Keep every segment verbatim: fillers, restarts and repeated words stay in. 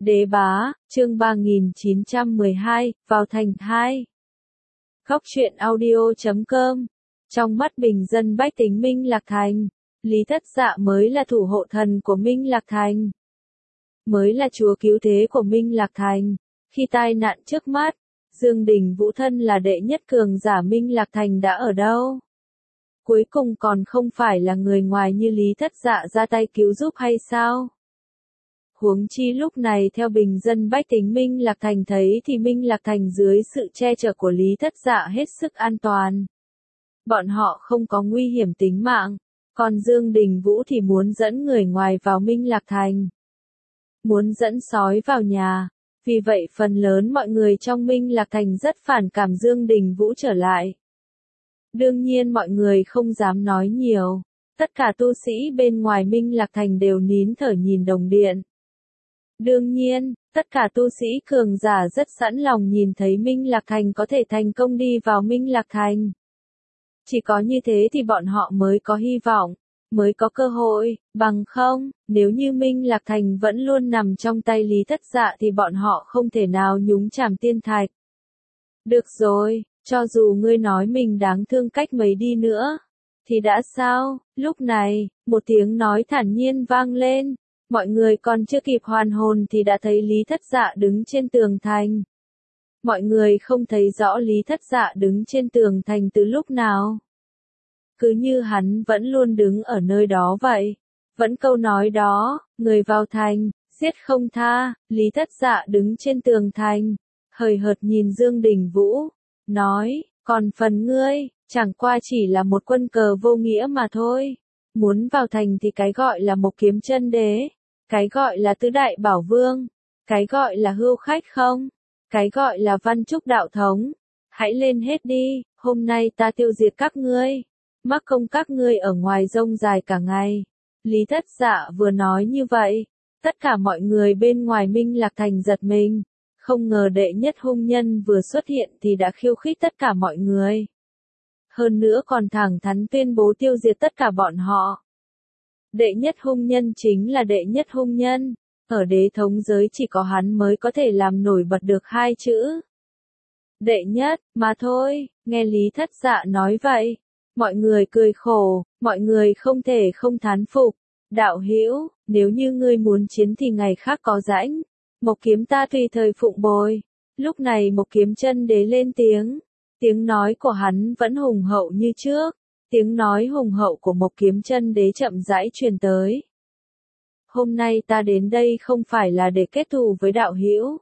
Đế bá, chương ba nghìn chín trăm mười hai, vào thành hai. Góc truyện audio chấm com. Trong mắt bình dân bách tính Minh Lạc Thành, Lý Thất Dạ mới là thủ hộ thần của Minh Lạc Thành. Mới là chúa cứu thế của Minh Lạc Thành. Khi tai nạn trước mắt, Dương Đình Vũ thân là đệ nhất cường giả Minh Lạc Thành đã ở đâu? Cuối cùng còn không phải là người ngoài như Lý Thất Dạ ra tay cứu giúp hay sao? Huống chi lúc này theo bình dân bách tính Minh Lạc Thành thấy thì Minh Lạc Thành dưới sự che chở của Lý Thất Dạ hết sức an toàn. Bọn họ không có nguy hiểm tính mạng, còn Dương Đình Vũ thì muốn dẫn người ngoài vào Minh Lạc Thành. Muốn dẫn sói vào nhà, vì vậy phần lớn mọi người trong Minh Lạc Thành rất phản cảm Dương Đình Vũ trở lại. Đương nhiên mọi người không dám nói nhiều, tất cả tu sĩ bên ngoài Minh Lạc Thành đều nín thở nhìn đồng điện. Đương nhiên, tất cả tu sĩ cường giả rất sẵn lòng nhìn thấy Minh Lạc Thành có thể thành công đi vào Minh Lạc Thành. Chỉ có như thế thì bọn họ mới có hy vọng, mới có cơ hội, bằng không, nếu như Minh Lạc Thành vẫn luôn nằm trong tay Lý Thất Dạ thì bọn họ không thể nào nhúng chàm tiên thạch. Được rồi, cho dù ngươi nói mình đáng thương cách mấy đi nữa, thì đã sao? Lúc này, một tiếng nói thản nhiên vang lên. Mọi người còn chưa kịp hoàn hồn thì đã thấy Lý Thất Dạ đứng trên tường thành. Mọi người không thấy rõ Lý Thất Dạ đứng trên tường thành từ lúc nào. Cứ như hắn vẫn luôn đứng ở nơi đó vậy. Vẫn câu nói đó, người vào thành, giết không tha, Lý Thất Dạ đứng trên tường thành, hời hợt nhìn Dương Đình Vũ, nói, còn phần ngươi, chẳng qua chỉ là một quân cờ vô nghĩa mà thôi. Muốn vào thành thì cái gọi là Mộc Kiếm Chân Đế, cái gọi là Tứ Đại Bảo Vương, cái gọi là Hưu Khách không, cái gọi là Văn Trúc Đạo Thống. Hãy lên hết đi, hôm nay ta tiêu diệt các ngươi, mắc công các ngươi ở ngoài rông dài cả ngày. Lý Thất Dạ vừa nói như vậy, tất cả mọi người bên ngoài Minh Lạc Thành giật mình, không ngờ đệ nhất hung nhân vừa xuất hiện thì đã khiêu khích tất cả mọi người. Hơn nữa còn thẳng thắn tuyên bố tiêu diệt tất cả bọn họ. Đệ nhất hung nhân chính là đệ nhất hung nhân, ở đế thống giới chỉ có hắn mới có thể làm nổi bật được hai chữ. Đệ nhất, mà thôi, nghe Lý Thất Dạ nói vậy, mọi người cười khổ, mọi người không thể không thán phục. Đạo hữu, nếu như ngươi muốn chiến thì ngày khác có rãnh, Mộc Kiếm ta tùy thời phụng bồi. Lúc này Mộc Kiếm Chân Đế lên tiếng, tiếng nói của hắn vẫn hùng hậu như trước. Tiếng nói hùng hậu của Mộc Kiếm Chân Đế chậm rãi truyền tới. Hôm nay ta đến đây không phải là để kết thù với đạo hữu,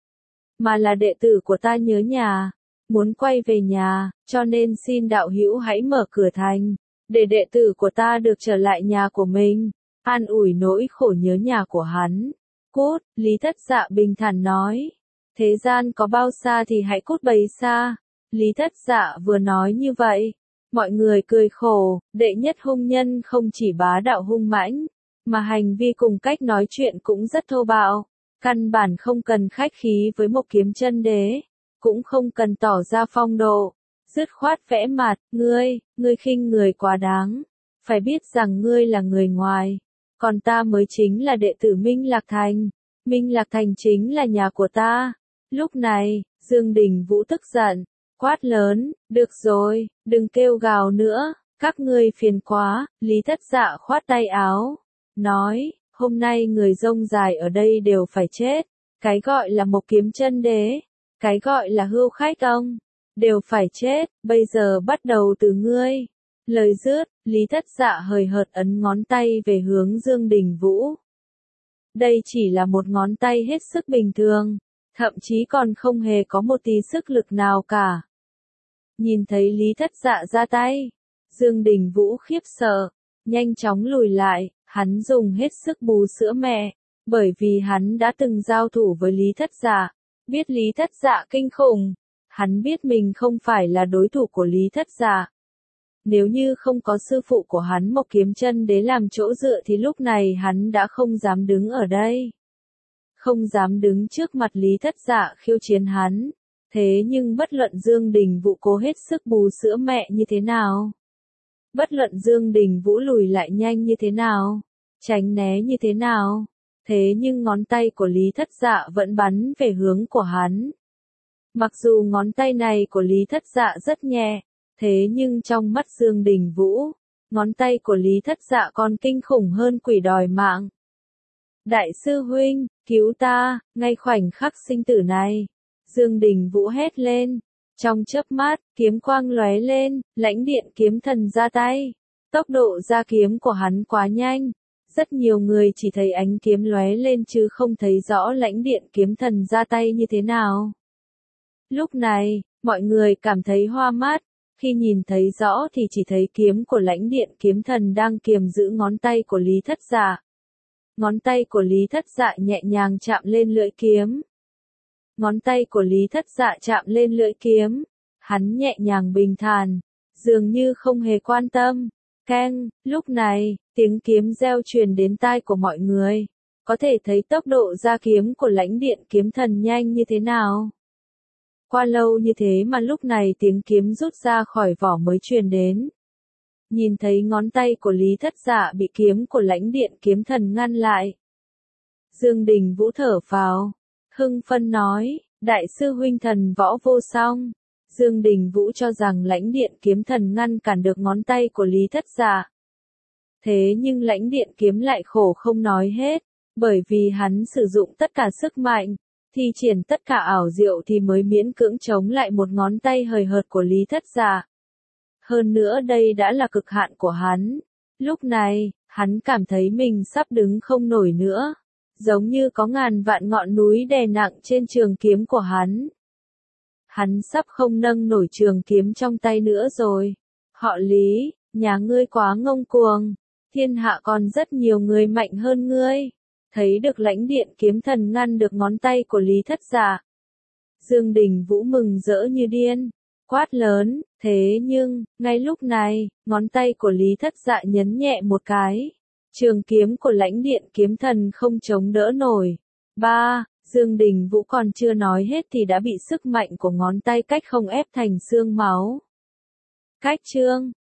mà là đệ tử của ta nhớ nhà, muốn quay về nhà, cho nên xin đạo hữu hãy mở cửa thành, để đệ tử của ta được trở lại nhà của mình, an ủi nỗi khổ nhớ nhà của hắn. Cút, Lý Thất Dạ bình thản nói. Thế gian có bao xa thì hãy cút bấy xa. Lý Thất Dạ vừa nói như vậy, mọi người cười khổ, đệ nhất hung nhân không chỉ bá đạo hung mãnh, mà hành vi cùng cách nói chuyện cũng rất thô bạo, căn bản không cần khách khí với Mộc Kiếm Chân Đế, cũng không cần tỏ ra phong độ, dứt khoát vẽ mặt, ngươi, ngươi khinh người quá đáng, phải biết rằng ngươi là người ngoài, còn ta mới chính là đệ tử Minh Lạc Thành, Minh Lạc Thành chính là nhà của ta. Lúc này, Dương Đình Vũ tức giận, quát lớn, được rồi, đừng kêu gào nữa, các ngươi phiền quá. Lý Thất Dạ khoát tay áo, nói, hôm nay người rông dài ở đây đều phải chết, cái gọi là Mộc Kiếm Chân Đế, cái gọi là Hưu Khách ông, đều phải chết, bây giờ bắt đầu từ ngươi. Lời dứt, Lý Thất Dạ hời hợt ấn ngón tay về hướng Dương Đình Vũ. Đây chỉ là một ngón tay hết sức bình thường, thậm chí còn không hề có một tí sức lực nào cả. Nhìn thấy Lý Thất Dạ ra tay, Dương Đình Vũ khiếp sợ, nhanh chóng lùi lại, hắn dùng hết sức bú sữa mẹ, bởi vì hắn đã từng giao thủ với Lý Thất Dạ, biết Lý Thất Dạ kinh khủng, hắn biết mình không phải là đối thủ của Lý Thất Dạ. Nếu như không có sư phụ của hắn Mộc Kiếm Chân Đế làm chỗ dựa thì lúc này hắn đã không dám đứng ở đây. Không dám đứng trước mặt Lý Thất Dạ khiêu chiến hắn. Thế nhưng bất luận Dương Đình Vũ cố hết sức bú sữa mẹ như thế nào, bất luận Dương Đình Vũ lùi lại nhanh như thế nào, tránh né như thế nào, Thế nhưng ngón tay của Lý Thất Dạ vẫn bắn về hướng của hắn. Mặc dù ngón tay này của Lý Thất Dạ rất nhẹ, thế nhưng trong mắt Dương Đình Vũ, ngón tay của Lý Thất Dạ còn kinh khủng hơn quỷ đòi mạng. Đại sư huynh, cứu ta, ngay khoảnh khắc sinh tử này. Dương Đình Vũ hét lên. Trong chớp mắt, kiếm quang lóe lên, lãnh điện kiếm thần ra tay. Tốc độ ra kiếm của hắn quá nhanh. Rất nhiều người chỉ thấy ánh kiếm lóe lên chứ không thấy rõ lãnh điện kiếm thần ra tay như thế nào. Lúc này, mọi người cảm thấy hoa mắt. Khi nhìn thấy rõ thì chỉ thấy kiếm của lãnh điện kiếm thần đang kiềm giữ ngón tay của Lý Thất Dạ. Ngón tay của Lý Thất Dạ nhẹ nhàng chạm lên lưỡi kiếm. Ngón tay của Lý Thất Dạ chạm lên lưỡi kiếm. Hắn nhẹ nhàng bình thản, dường như không hề quan tâm. Keng, lúc này, tiếng kiếm reo truyền đến tai của mọi người. Có thể thấy tốc độ ra kiếm của lãnh điện kiếm thần nhanh như thế nào. Qua lâu như thế mà lúc này tiếng kiếm rút ra khỏi vỏ mới truyền đến. Nhìn thấy ngón tay của Lý Thất Dạ bị kiếm của lãnh điện kiếm thần ngăn lại. Dương Đình Vũ thở phào, hưng phấn nói, đại sư huynh thần võ vô song. Dương Đình Vũ cho rằng lãnh điện kiếm thần ngăn cản được ngón tay của Lý Thất Dạ. Thế nhưng lãnh điện kiếm lại khổ không nói hết, bởi vì hắn sử dụng tất cả sức mạnh, thi triển tất cả ảo diệu thì mới miễn cưỡng chống lại một ngón tay hời hợt của Lý Thất Dạ. Hơn nữa đây đã là cực hạn của hắn. Lúc này, hắn cảm thấy mình sắp đứng không nổi nữa. Giống như có ngàn vạn ngọn núi đè nặng trên trường kiếm của hắn. Hắn sắp không nâng nổi trường kiếm trong tay nữa rồi. Họ Lý, nhà ngươi quá ngông cuồng. Thiên hạ còn rất nhiều người mạnh hơn ngươi. Thấy được lãnh điện kiếm thần ngăn được ngón tay của Lý Thất Dạ. Dương Đình Vũ mừng rỡ như điên. Quát lớn, thế nhưng, ngay lúc này, ngón tay của Lý Thất Dạ nhấn nhẹ một cái. Trường kiếm của lãnh điện kiếm thần không chống đỡ nổi. Ba, Dương Đình Vũ còn chưa nói hết thì đã bị sức mạnh của ngón tay cách không ép thành xương máu. Cách chương